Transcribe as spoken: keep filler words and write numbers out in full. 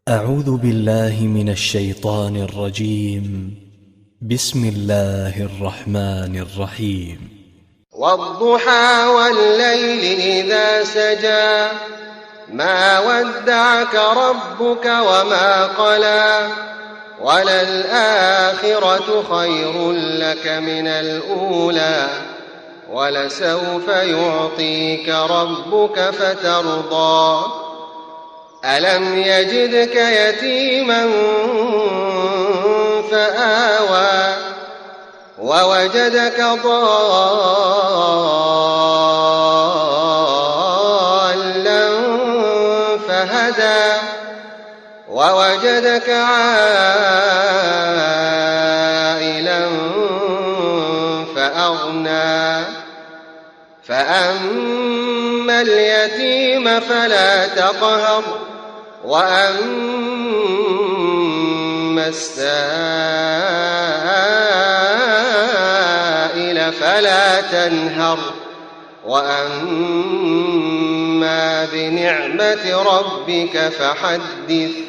أعوذ بالله من الشيطان الرجيم. بسم الله الرحمن الرحيم. والضحى والليل إذا سجى ما ودعك ربك وما قلى وللآخرة خير لك من الأولى ولسوف يعطيك ربك فترضى ألم يجدك يتيما فآوى ووجدك ضالا فهدى ووجدك عائلا فأغنى فأما اليتيم فلا تقهر وأما السائل فلا تنهر وأما بنعمة ربك فحدث.